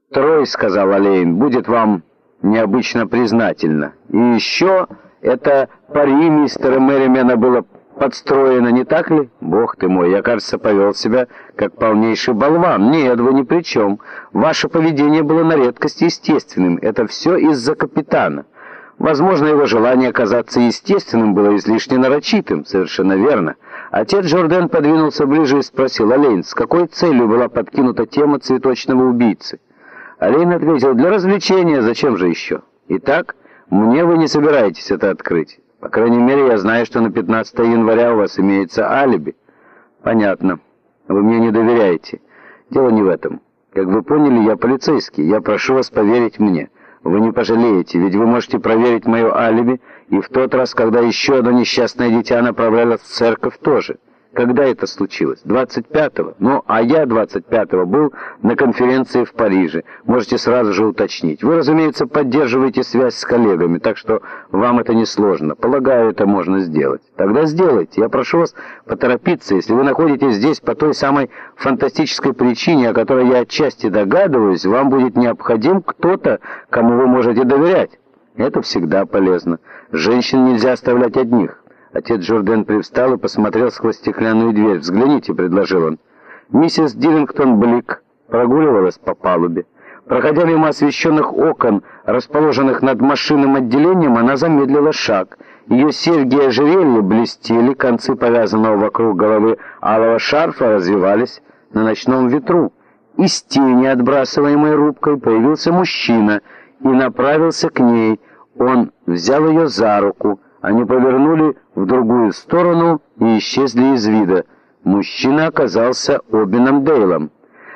Трой, сказал Олейн, будет вам необычно признательна. И еще это пари мистера Мерримена было подстроено, не так ли? Бог ты мой, я, кажется, повел себя как полнейший болван. Нет, вы ни при чем. Ваше поведение было на редкость естественным. Это все из-за капитана. Возможно, его желание казаться естественным было излишне нарочитым. Совершенно верно. Отец Журден подвинулся ближе и спросил: Олейн, с какой целью была подкинута тема цветочного убийцы? Олейн ответил: для развлечения, зачем же еще? Итак, мне вы не собираетесь это открыть. По крайней мере, я знаю, что на 15 января у вас имеется алиби. Понятно. Вы мне не доверяете. Дело не в этом. Как вы поняли, я полицейский. Я прошу вас поверить мне. Вы не пожалеете, ведь вы можете проверить мое алиби и в тот раз, когда еще одно несчастное дитя направлялось в церковь, тоже. Когда это случилось? 25-го? Ну, а я 25-го был на конференции в Париже. Можете сразу же уточнить. Вы, разумеется, поддерживаете связь с коллегами, так что вам это несложно. Полагаю, это можно сделать. Тогда сделайте. Я прошу вас поторопиться, если вы находитесь здесь по той самой фантастической причине, о которой я отчасти догадываюсь, вам будет необходим кто-то, кому вы можете доверять. Это всегда полезно. Женщин нельзя оставлять одних. Отец Журден привстал и посмотрел сквозь стеклянную дверь. «Взгляните», — предложил он. Миссис Диллингтон Блик прогуливалась по палубе. Проходя мимо освещенных окон, расположенных над машинным отделением, она замедлила шаг. Ее серьги и ожерелья блестели, концы повязанного вокруг головы алого шарфа развивались на ночном ветру. Из тени, отбрасываемой рубкой, появился мужчина и направился к ней. Он взял ее за руку. Они повернули в другую сторону и исчезли из вида. Мужчина оказался Обином Дейлом.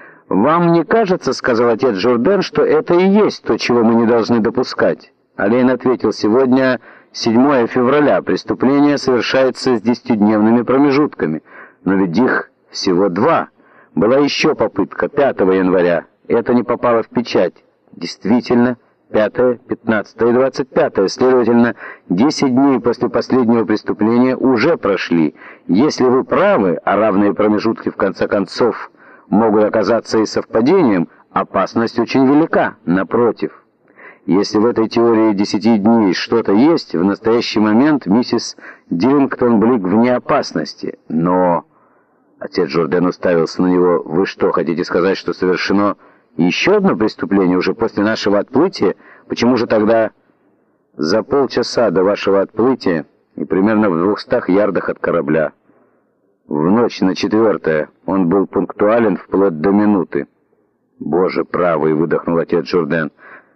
«Вам не кажется, — сказал отец Журден, — что это и есть то, чего мы не должны допускать?» Олейн ответил: «Сегодня 7 февраля. Преступление совершается с 10-дневными промежутками. Но ведь их всего 2. Была еще попытка 5 января. Это не попало в печать. Действительно, 5, 15 и 25, следовательно, 10 дней после последнего преступления уже прошли. Если вы правы, а равные промежутки в конце концов могут оказаться и совпадением, опасность очень велика. Напротив, если в этой теории 10 дней что-то есть, в настоящий момент миссис Диллингтон Блик вне опасности. Но...» Отец Журден уставился на него. «Вы что, хотите сказать, что совершено еще одно преступление уже после нашего отплытия? Почему же тогда за полчаса до вашего отплытия и примерно в 200 ярдах от корабля? В ночь на 4 он был пунктуален вплоть до минуты». «Боже правый!» — выдохнул отец Журден.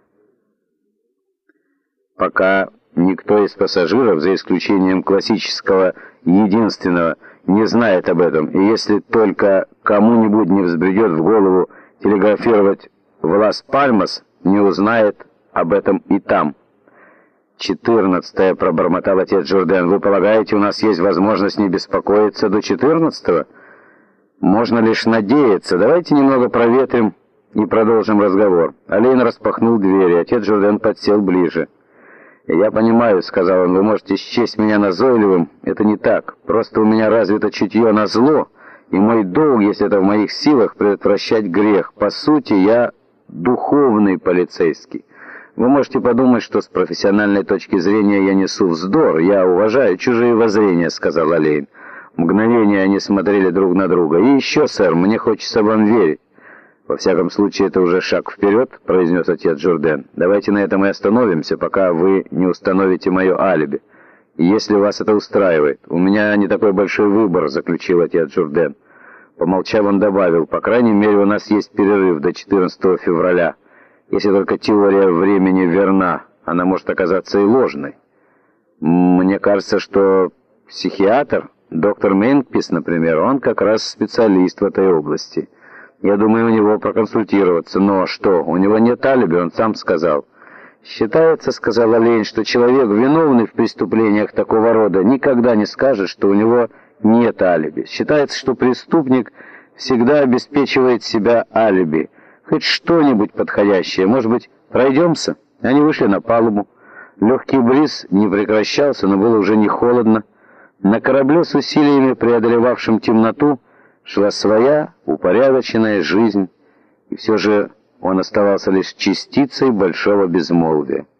«Пока никто из пассажиров, за исключением классического единственного, не знает об этом, и если только кому-нибудь не взбредет в голову телеграфировать в Лас-Пальмас, не узнает об этом и там». 14-е, пробормотал отец Журден. «Вы полагаете, у нас есть возможность не беспокоиться до 14-го? Можно лишь надеяться. Давайте немного проветрим и продолжим разговор». Олейн распахнул двери. Отец Журден подсел ближе. «Я понимаю, — сказал он, — вы можете счесть меня назойливым. Это не так. Просто у меня развито чутье на зло, и мой долг, если это в моих силах, предотвращать грех. По сути, я духовный полицейский. Вы можете подумать, что с профессиональной точки зрения я несу вздор. Я уважаю чужие воззрения, — сказал Олейн. Мгновение они смотрели друг на друга. «И еще, сэр, мне хочется вам верить». «Во всяком случае, это уже шаг вперед», — произнес отец Журден. «Давайте на этом и остановимся, пока вы не установите мое алиби. И если вас это устраивает, у меня не такой большой выбор», — заключил отец Журден. Помолчав, он добавил: «По крайней мере, у нас есть перерыв до 14 февраля. Если только теория времени верна, она может оказаться и ложной. Мне кажется, что психиатр, доктор Мейнквист, например, он как раз специалист в этой области. Я думаю у него проконсультироваться. Но что, у него нет алиби, он сам сказал». «Считается, — сказал Олейн, — что человек, виновный в преступлениях такого рода, никогда не скажет, что у него нет алиби. Считается, что преступник всегда обеспечивает себя алиби. Хоть что-нибудь подходящее. Может быть, пройдемся?» Они вышли на палубу. Легкий бриз не прекращался, но было уже не холодно. На корабле с усилиями, преодолевавшим темноту, шла своя упорядоченная жизнь. И все же он оставался лишь частицей большого безмолвия.